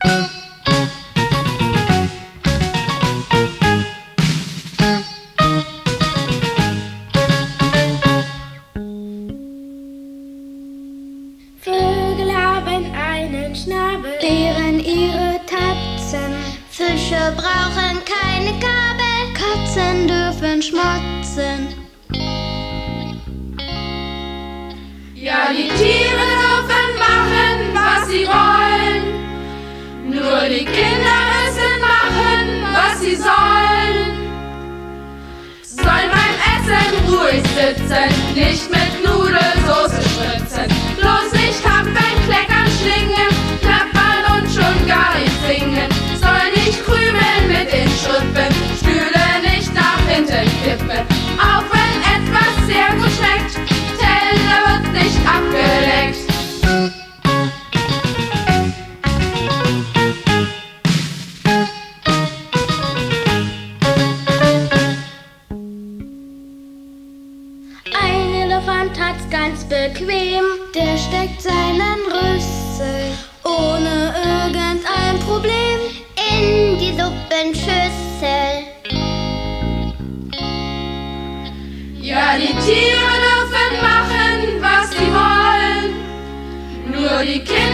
Vögel haben einen Schnabel, Bären ihre Tatzen. Fische brauchen keine Gabel, Katzen dürfen schmotzen. Ja, die Tiere dürfen machen, was sie wollen. Nur die Kinder müssen machen, was sie sollen. Sollen beim Essen ruhig sitzen, nicht mit Nudelsoße spritzen. Bloß nicht hampeln, kleckern, schlingen, klappern und schon gar nicht singen. Soll nicht krümeln mit den Schrippen, Stühle nicht nach hinten kippen. Auch wenn etwas sehr gut schmeckt, Teller wird nicht abgeleckt. Ein Elefant hat's ganz bequem, der steckt seinen Rüssel ohne irgendein Problem in die Suppenschüssel. Ja, die Tiere dürfen machen, was sie wollen. Nur die Kinder